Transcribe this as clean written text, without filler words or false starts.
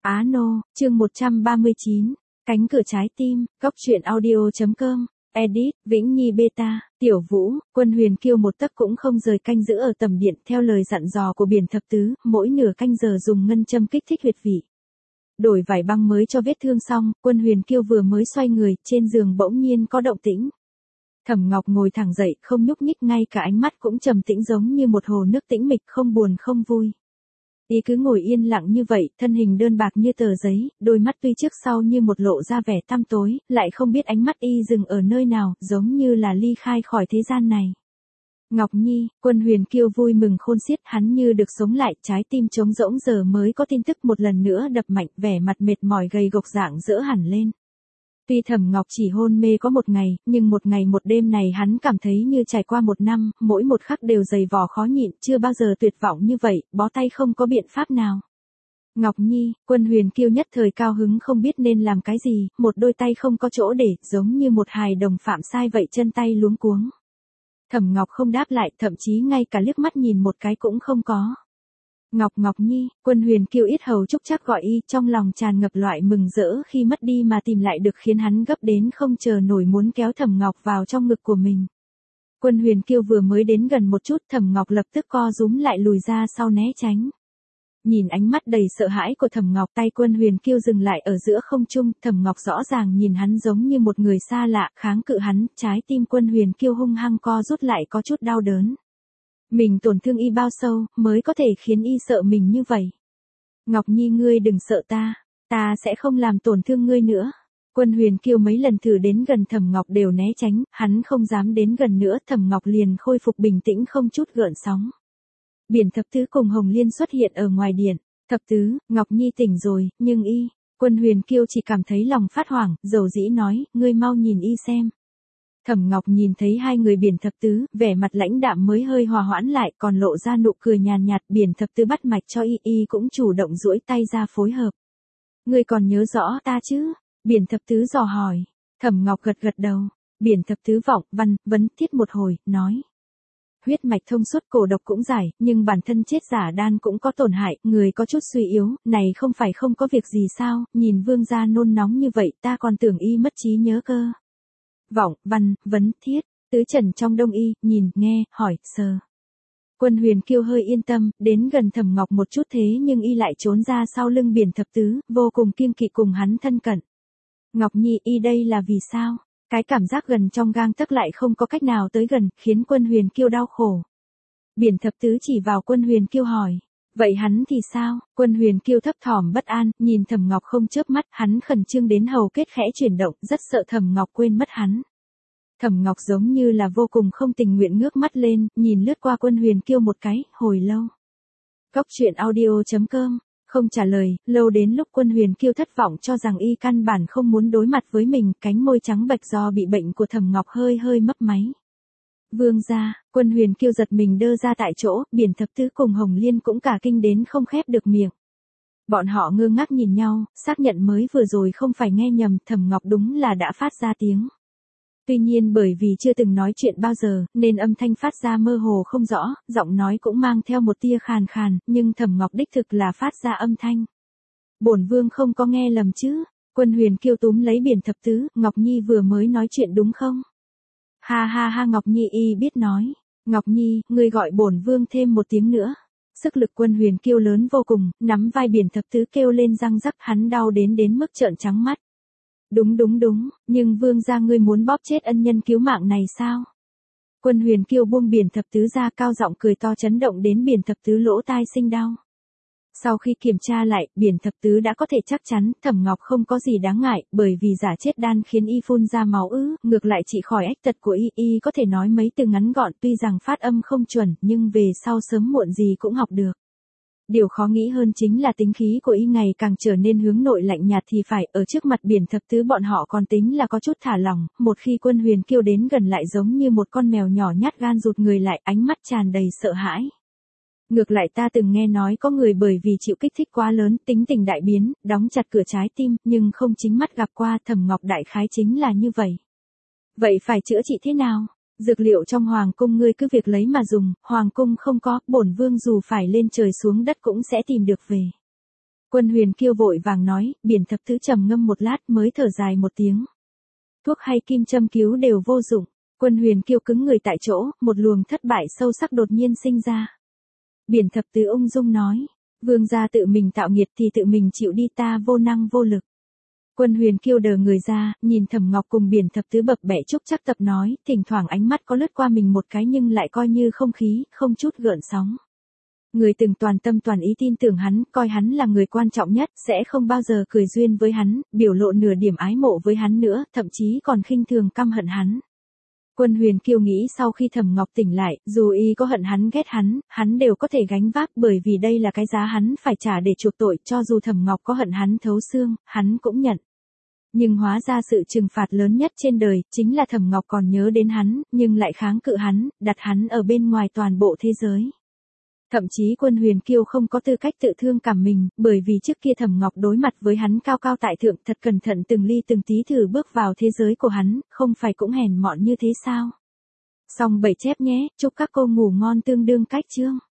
Á Nô, chương 139, cánh cửa trái tim, góc truyện audio.com, edit, Vĩnh Nhi Beta, Tiểu Vũ, Quân Huyền Kiêu một tấc cũng không rời canh giữ ở tầm điện theo lời dặn dò của Biển Thập Tứ, mỗi nửa canh giờ dùng ngân châm kích thích huyệt vị. Đổi vải băng mới cho vết thương xong, Quân Huyền Kiêu vừa mới xoay người, trên giường bỗng nhiên có động tĩnh. Thẩm Ngọc ngồi thẳng dậy, không nhúc nhích, ngay cả ánh mắt cũng trầm tĩnh giống như một hồ nước tĩnh mịch, không buồn không vui. Y cứ ngồi yên lặng như vậy, thân hình đơn bạc như tờ giấy, đôi mắt tuy trước sau như một lộ ra vẻ tăm tối, lại không biết ánh mắt y dừng ở nơi nào, giống như là ly khai khỏi thế gian này. Ngọc Nhi, Quân Huyền Kiêu vui mừng khôn xiết, hắn như được sống lại, trái tim trống rỗng giờ mới có tin tức một lần nữa đập mạnh, vẻ mặt mệt mỏi gầy gộc rạng rỡ hẳn lên. Tuy Thẩm Ngọc chỉ hôn mê có một ngày, nhưng một ngày một đêm này hắn cảm thấy như trải qua một năm, mỗi một khắc đều dày vò khó nhịn, chưa bao giờ tuyệt vọng như vậy, bó tay không có biện pháp nào. Ngọc Nhi, Quân Huyền Kiêu nhất thời cao hứng không biết nên làm cái gì, một đôi tay không có chỗ để, giống như một hài đồng phạm sai vậy, chân tay luống cuống. Thẩm Ngọc không đáp lại, thậm chí ngay cả liếc mắt nhìn một cái cũng không có. Ngọc Nhi, Quân Huyền Kiêu ít hầu chúc chắc gọi y, trong lòng tràn ngập loại mừng rỡ khi mất đi mà tìm lại được, khiến hắn gấp đến không chờ nổi muốn kéo Thẩm Ngọc vào trong ngực của mình. Quân Huyền Kiêu vừa mới đến gần một chút, Thẩm Ngọc lập tức co rúm lại lùi ra sau né tránh. Nhìn ánh mắt đầy sợ hãi của Thẩm Ngọc, tay Quân Huyền Kiêu dừng lại ở giữa không trung, Thẩm Ngọc rõ ràng nhìn hắn giống như một người xa lạ, kháng cự hắn, trái tim Quân Huyền Kiêu hung hăng co rút lại có chút đau đớn. Mình tổn thương y bao sâu, mới có thể khiến y sợ mình như vậy. Ngọc Nhi, ngươi đừng sợ ta sẽ không làm tổn thương ngươi nữa. Quân Huyền Kiêu mấy lần thử đến gần Thẩm Ngọc đều né tránh, hắn không dám đến gần nữa, Thẩm Ngọc liền khôi phục bình tĩnh không chút gợn sóng. Biển Thập Tứ cùng Hồng Liên xuất hiện ở ngoài điện. Thập Tứ, Ngọc Nhi tỉnh rồi, nhưng y. Quân Huyền Kiêu chỉ cảm thấy lòng phát hoảng, dầu dĩ nói, ngươi mau nhìn y xem. Thẩm Ngọc nhìn thấy hai người Biển Thập Tứ, vẻ mặt lãnh đạm mới hơi hòa hoãn lại, còn lộ ra nụ cười nhàn nhạt. Biển Thập Tứ bắt mạch cho y cũng chủ động duỗi tay ra phối hợp. Ngươi còn nhớ rõ ta chứ? Biển Thập Tứ dò hỏi. Thẩm Ngọc gật gật đầu. Biển Thập Tứ vọng, vấn thiết một hồi, nói. Huyết mạch thông suốt, cổ độc cũng giải, nhưng bản thân chết giả đan cũng có tổn hại, người có chút suy yếu, này không phải không có việc gì sao, nhìn vương gia nôn nóng như vậy, ta còn tưởng y mất trí nhớ cơ. Vọng, vấn thiết, tứ trần trong đông y, nhìn, nghe, hỏi, sờ. Quân Huyền Kiêu hơi yên tâm, đến gần Thẩm Ngọc một chút, thế nhưng y lại trốn ra sau lưng Biển Thập Tứ, vô cùng kiêng kỵ cùng hắn thân cận. Ngọc Nhi, y đây là vì sao? Cái cảm giác gần trong gang tấc lại không có cách nào tới gần, khiến Quân Huyền Kiêu đau khổ. Biển Thập Tứ chỉ vào Quân Huyền Kiêu hỏi. Vậy hắn thì sao? Quân Huyền Kiêu thấp thỏm bất an, nhìn Thẩm Ngọc không chớp mắt, hắn khẩn trương đến hầu kết khẽ chuyển động, rất sợ Thẩm Ngọc quên mất hắn. Thẩm Ngọc giống như là vô cùng không tình nguyện ngước mắt lên, nhìn lướt qua Quân Huyền Kiêu một cái, hồi lâu. Góc truyện audio.com, không trả lời, lâu đến lúc Quân Huyền Kiêu thất vọng cho rằng y căn bản không muốn đối mặt với mình, cánh môi trắng bệch do bị bệnh của Thẩm Ngọc hơi mấp máy. Vương gia, Quân Huyền Kiêu giật mình đơ ra tại chỗ, Biển Thập Tứ cùng Hồng Liên cũng cả kinh đến không khép được miệng. Bọn họ ngơ ngác nhìn nhau, xác nhận mới vừa rồi không phải nghe nhầm, Thẩm Ngọc đúng là đã phát ra tiếng. Tuy nhiên bởi vì chưa từng nói chuyện bao giờ, nên âm thanh phát ra mơ hồ không rõ, giọng nói cũng mang theo một tia khàn khàn, nhưng Thẩm Ngọc đích thực là phát ra âm thanh. Bổn vương không có nghe lầm chứ? Quân Huyền Kiêu túm lấy Biển Thập Tứ, Ngọc Nhi vừa mới nói chuyện đúng không? Ha, Ngọc Nhi y biết nói. Ngọc Nhi, ngươi gọi bổn vương thêm một tiếng nữa. Sức lực Quân Huyền Kiêu lớn vô cùng, nắm vai Biển Thập Tứ kêu lên răng rắc, hắn đau đến mức trợn trắng mắt. Đúng, nhưng vương gia ngươi muốn bóp chết ân nhân cứu mạng này sao? Quân Huyền Kiêu buông Biển Thập Tứ ra, cao giọng cười to, chấn động đến Biển Thập Tứ lỗ tai sinh đau. Sau khi kiểm tra lại, Biển Thập Tứ đã có thể chắc chắn, Thẩm Ngọc không có gì đáng ngại, bởi vì giả chết đan khiến y phun ra máu ứ, ngược lại trị khỏi ách tật của y có thể nói mấy từ ngắn gọn, tuy rằng phát âm không chuẩn, nhưng về sau sớm muộn gì cũng học được. Điều khó nghĩ hơn chính là tính khí của y ngày càng trở nên hướng nội lạnh nhạt thì phải, ở trước mặt Biển Thập Tứ bọn họ còn tính là có chút thả lỏng, một khi Quân Huyền Kiêu đến gần lại giống như một con mèo nhỏ nhát gan rụt người lại, ánh mắt tràn đầy sợ hãi. Ngược lại ta từng nghe nói có người bởi vì chịu kích thích quá lớn, tính tình đại biến, đóng chặt cửa trái tim, nhưng không chính mắt gặp qua, Thẩm Ngọc đại khái chính là như vậy. Vậy phải chữa trị thế nào? Dược liệu trong hoàng cung ngươi cứ việc lấy mà dùng, hoàng cung không có, bổn vương dù phải lên trời xuống đất cũng sẽ tìm được về. Quân Huyền Kiêu vội vàng nói, Biển Thập Tứ trầm ngâm một lát mới thở dài một tiếng. Thuốc hay kim châm cứu đều vô dụng. Quân Huyền Kiêu cứng người tại chỗ, một luồng thất bại sâu sắc đột nhiên sinh ra. Biển Thập Tứ ung dung nói, vương gia tự mình tạo nghiệt thì tự mình chịu đi, ta vô năng vô lực. Quân Huyền Kiêu đờ người ra, nhìn Thẩm Ngọc cùng Biển Thập Tứ bập bẹ trúc chắc tập nói, thỉnh thoảng ánh mắt có lướt qua mình một cái nhưng lại coi như không khí, không chút gợn sóng. Người từng toàn tâm toàn ý tin tưởng hắn, coi hắn là người quan trọng nhất, sẽ không bao giờ cười duyên với hắn, biểu lộ nửa điểm ái mộ với hắn nữa, thậm chí còn khinh thường căm hận hắn. Quân Huyền Kiêu nghĩ sau khi Thẩm Ngọc tỉnh lại, dù y có hận hắn ghét hắn đều có thể gánh vác, bởi vì đây là cái giá hắn phải trả để chuộc tội, cho dù Thẩm Ngọc có hận hắn thấu xương, hắn cũng nhận. Nhưng hóa ra sự trừng phạt lớn nhất trên đời, chính là Thẩm Ngọc còn nhớ đến hắn, nhưng lại kháng cự hắn, đặt hắn ở bên ngoài toàn bộ thế giới. Thậm chí Quân Huyền Kiêu không có tư cách tự thương cảm mình, bởi vì trước kia Thẩm Ngọc đối mặt với hắn cao cao tại thượng, thật cẩn thận từng ly từng tí thử bước vào thế giới của hắn, không phải cũng hèn mọn như thế sao? Xong 7 chép nhé, chúc các cô ngủ ngon tương đương cách chương.